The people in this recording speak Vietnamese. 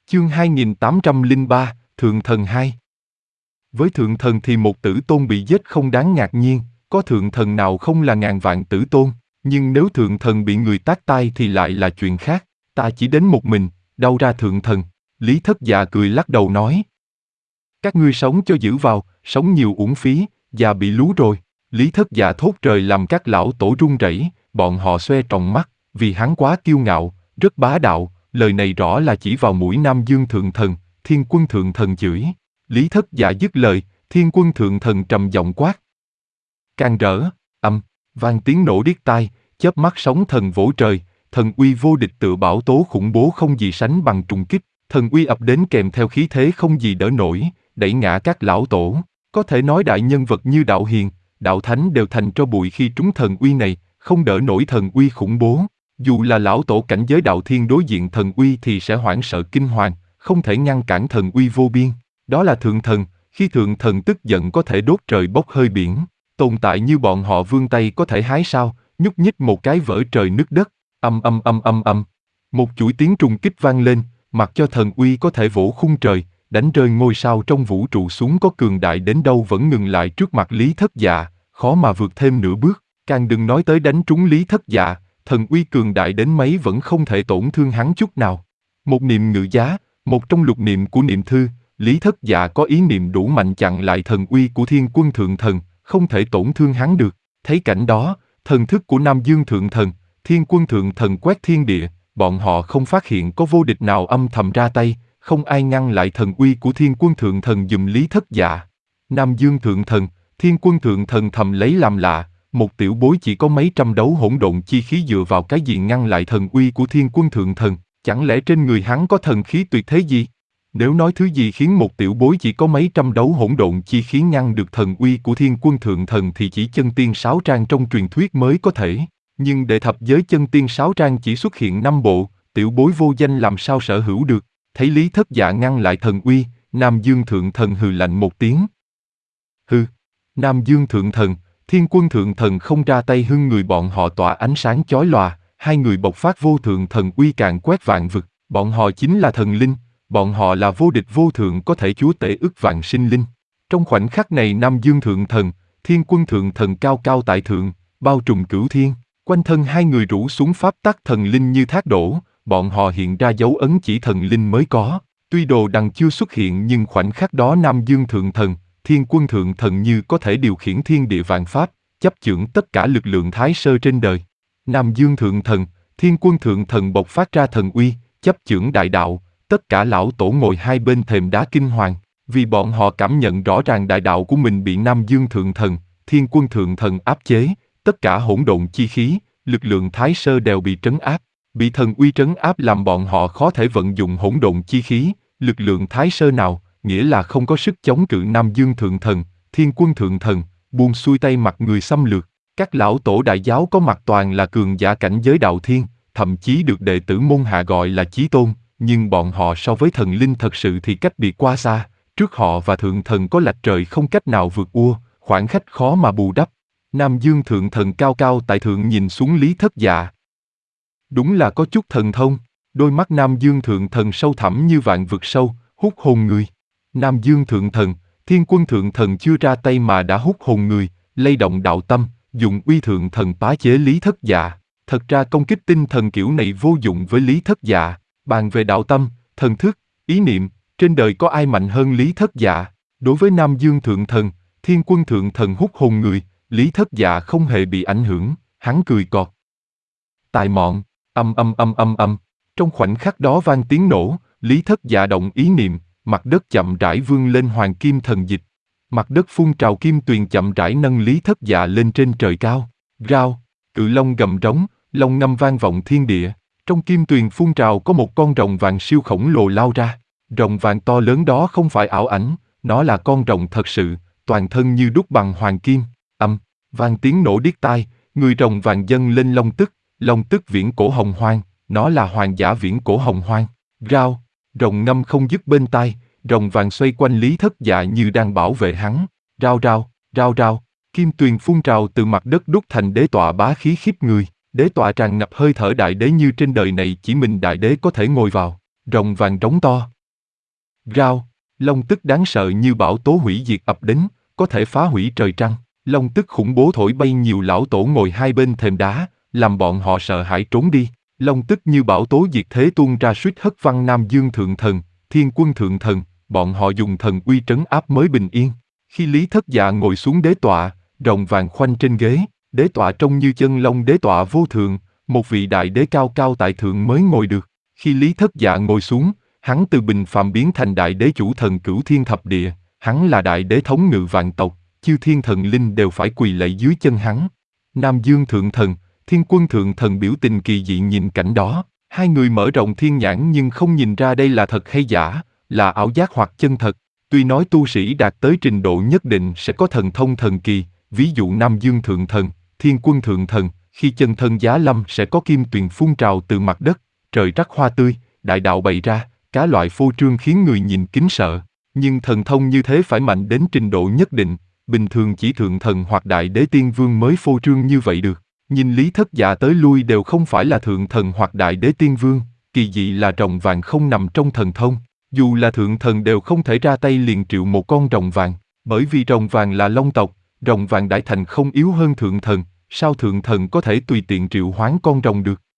Chương 2803, Thượng Thần 2. Với Thượng Thần thì một tử tôn bị giết không đáng ngạc nhiên, có Thượng Thần nào không là ngàn vạn tử tôn, nhưng nếu Thượng Thần bị người tát tai thì lại là chuyện khác, ta chỉ đến một mình, đâu ra Thượng Thần. Lý Thất Dạ cười lắc đầu nói. Các ngươi sống cho giữ vào, sống nhiều uổng phí, già bị lú rồi. Lý Thất Dạ thốt trời làm các lão tổ run rẩy, bọn họ xoe tròng mắt, vì hắn quá kiêu ngạo, rất bá đạo, lời này rõ là chỉ vào mũi Nam Dương Thượng Thần, Thiên Quân Thượng Thần chửi. Lý Thất Dạ dứt lời, Thiên Quân Thượng Thần trầm giọng quát. Càng rỡ, vang tiếng nổ điếc tai, chớp mắt sóng thần vỗ trời, thần uy vô địch tựa bão tố khủng bố không gì sánh bằng trùng kích, thần uy ập đến kèm theo khí thế không gì đỡ nổi, đẩy ngã các lão tổ. Có thể nói đại nhân vật như Đạo Hiền, Đạo Thánh đều thành tro bụi khi trúng thần uy này, không đỡ nổi thần uy khủng bố. Dù là lão tổ cảnh giới Đạo Thiên đối diện thần uy thì sẽ hoảng sợ kinh hoàng, không thể ngăn cản thần uy vô biên. Đó là Thượng Thần, khi Thượng Thần tức giận có thể đốt trời bốc hơi biển. Tồn tại như bọn họ vươn tay có thể hái sao, nhúc nhích một cái vỡ trời nứt đất. Một chuỗi tiếng trùng kích vang lên, mặc cho thần uy có thể vỗ khung trời, đánh rơi ngôi sao trong vũ trụ xuống, có cường đại đến đâu vẫn ngừng lại trước mặt Lý Thất Dạ, khó mà vượt thêm nửa bước. Càng đừng nói tới đánh trúng Lý Thất Dạ, thần uy cường đại đến mấy vẫn không thể tổn thương hắn chút nào. Một niệm ngự giá, một trong lục niệm của niệm thư, Lý Thất Dạ có ý niệm đủ mạnh chặn lại thần uy của Thiên Quân Thượng Thần, không thể tổn thương hắn được. Thấy cảnh đó, thần thức của Nam Dương Thượng Thần, Thiên Quân Thượng Thần quét thiên địa, bọn họ không phát hiện có vô địch nào âm thầm ra tay, không ai ngăn lại thần uy của Thiên Quân Thượng Thần giùm Lý Thất Dạ. Nam Dương Thượng Thần, Thiên Quân Thượng Thần thầm lấy làm lạ, một tiểu bối chỉ có mấy trăm đấu hỗn độn chi khí dựa vào cái gì ngăn lại thần uy của Thiên Quân Thượng Thần, chẳng lẽ trên người hắn có thần khí tuyệt thế gì? Nếu nói thứ gì khiến một tiểu bối chỉ có mấy trăm đấu hỗn độn chi khí ngăn được thần uy của Thiên Quân Thượng Thần thì chỉ chân tiên 6 trang trong truyền thuyết mới có thể. Nhưng đệ thập giới chân tiên 6 trang chỉ xuất hiện 5 bộ, tiểu bối vô danh làm sao sở hữu được. Thấy Lý Thất Dạ ngăn lại thần uy, Nam Dương Thượng Thần hừ lạnh một tiếng. Hừ, Nam Dương Thượng Thần, Thiên Quân Thượng Thần không ra tay hưng người bọn họ tỏa ánh sáng chói lòa, hai người bộc phát vô thượng thần uy càng quét vạn vực, bọn họ chính là thần linh, bọn họ là vô địch vô thượng có thể chúa tể ức vạn sinh linh. Trong khoảnh khắc này Nam Dương Thượng Thần, Thiên Quân Thượng Thần cao cao tại thượng, bao trùm cửu thiên, quanh thân hai người rủ xuống pháp tắc thần linh như thác đổ, bọn họ hiện ra dấu ấn chỉ thần linh mới có. Tuy đồ đằng chưa xuất hiện nhưng khoảnh khắc đó Nam Dương Thượng Thần, Thiên Quân Thượng Thần như có thể điều khiển thiên địa vạn pháp, chấp chưởng tất cả lực lượng thái sơ trên đời. Nam Dương Thượng Thần, Thiên Quân Thượng Thần bộc phát ra thần uy, chấp chưởng đại đạo, tất cả lão tổ ngồi hai bên thềm đá kinh hoàng, vì bọn họ cảm nhận rõ ràng đại đạo của mình bị Nam Dương Thượng Thần, Thiên Quân Thượng Thần áp chế, tất cả hỗn độn chi khí, lực lượng thái sơ đều bị trấn áp. Bị thần uy trấn áp làm bọn họ khó thể vận dụng hỗn độn chi khí, lực lượng thái sơ nào, nghĩa là không có sức chống cự Nam Dương Thượng Thần, Thiên Quân Thượng Thần, buông xuôi tay mặt người xâm lược. Các lão tổ đại giáo có mặt toàn là cường giả cảnh giới đạo thiên, thậm chí được đệ tử môn hạ gọi là chí tôn, nhưng bọn họ so với thần linh thật sự thì cách biệt quá xa, trước họ và Thượng Thần có lệch trời không cách nào vượt ua, khoảng cách khó mà bù đắp. Nam Dương Thượng Thần cao cao tại thượng nhìn xuống Lý Thất Dạ. Đúng là có chút thần thông, đôi mắt Nam Dương Thượng Thần sâu thẳm như vạn vực sâu, hút hồn người. Nam Dương Thượng Thần, Thiên Quân Thượng Thần chưa ra tay mà đã hút hồn người, lay động đạo tâm, dùng uy Thượng Thần phá chế Lý Thất Dạ. Thật ra công kích tinh thần kiểu này vô dụng với Lý Thất Dạ, bàn về đạo tâm, thần thức, ý niệm, trên đời có ai mạnh hơn Lý Thất Dạ. Đối với Nam Dương Thượng Thần, Thiên Quân Thượng Thần hút hồn người, Lý Thất Dạ không hề bị ảnh hưởng, hắn cười cọt. Tài mọn. Trong khoảnh khắc đó vang tiếng nổ, Lý Thất Dạ động ý niệm, mặt đất chậm rãi vươn lên hoàng kim thần dịch. Mặt đất phun trào kim tuyền chậm rãi nâng Lý Thất Dạ lên trên trời cao. Rao, cự long gầm rống, long ngâm vang vọng thiên địa. Trong kim tuyền phun trào có một con rồng vàng siêu khổng lồ lao ra. Rồng vàng to lớn đó không phải ảo ảnh, nó là con rồng thật sự, toàn thân như đúc bằng hoàng kim. Vang tiếng nổ điếc tai, người rồng vàng dâng lên long tức viễn cổ hồng hoang, nó là hoàng giả viễn cổ hồng hoang. Rao, rồng ngâm không dứt bên tai, rồng vàng xoay quanh Lý Thất Dạ như đang bảo vệ hắn. Rao, kim tuyền phun trào từ mặt đất đúc thành đế tọa bá khí khiếp người. Đế tọa tràn ngập hơi thở đại đế như trên đời này chỉ mình đại đế có thể ngồi vào. Rồng vàng rống to, Rao, long tức đáng sợ như bão tố hủy diệt ập đến, có thể phá hủy trời trăng. Long tức khủng bố thổi bay nhiều lão tổ ngồi hai bên thềm đá, làm bọn họ sợ hãi trốn đi. Long tức như bão tố diệt thế tuôn ra suýt hất văng Nam Dương Thượng Thần, Thiên Quân Thượng Thần, bọn họ dùng thần uy trấn áp mới bình yên. Khi Lý Thất Dạ ngồi xuống đế tọa, rồng vàng khoanh trên ghế, đế tọa trông như chân long đế tọa vô thượng, một vị đại đế cao cao tại thượng mới ngồi được. Khi Lý Thất Dạ ngồi xuống, hắn từ bình phàm biến thành đại đế chủ thần cửu thiên thập địa, hắn là đại đế thống ngự vạn tộc, chư thiên thần linh đều phải quỳ lạy dưới chân hắn. Nam Dương Thượng Thần, Thiên Quân Thượng Thần biểu tình kỳ dị nhìn cảnh đó, hai người mở rộng thiên nhãn nhưng không nhìn ra đây là thật hay giả, là ảo giác hoặc chân thật. Tuy nói tu sĩ đạt tới trình độ nhất định sẽ có thần thông thần kỳ, ví dụ Nam Dương Thượng Thần, Thiên Quân Thượng Thần, khi chân thân giá lâm sẽ có kim tuyền phun trào từ mặt đất, trời rắc hoa tươi, đại đạo bày ra, cá loại phô trương khiến người nhìn kính sợ. Nhưng thần thông như thế phải mạnh đến trình độ nhất định, bình thường chỉ thượng thần hoặc đại đế tiên vương mới phô trương như vậy được. Nhìn Lý Thất Dạ tới lui đều không phải là thượng thần hoặc đại đế tiên vương, kỳ dị là rồng vàng không nằm trong thần thông. Dù là thượng thần đều không thể ra tay liền triệu một con rồng vàng, bởi vì rồng vàng là long tộc, rồng vàng đại thành không yếu hơn thượng thần, sao thượng thần có thể tùy tiện triệu hoán con rồng được?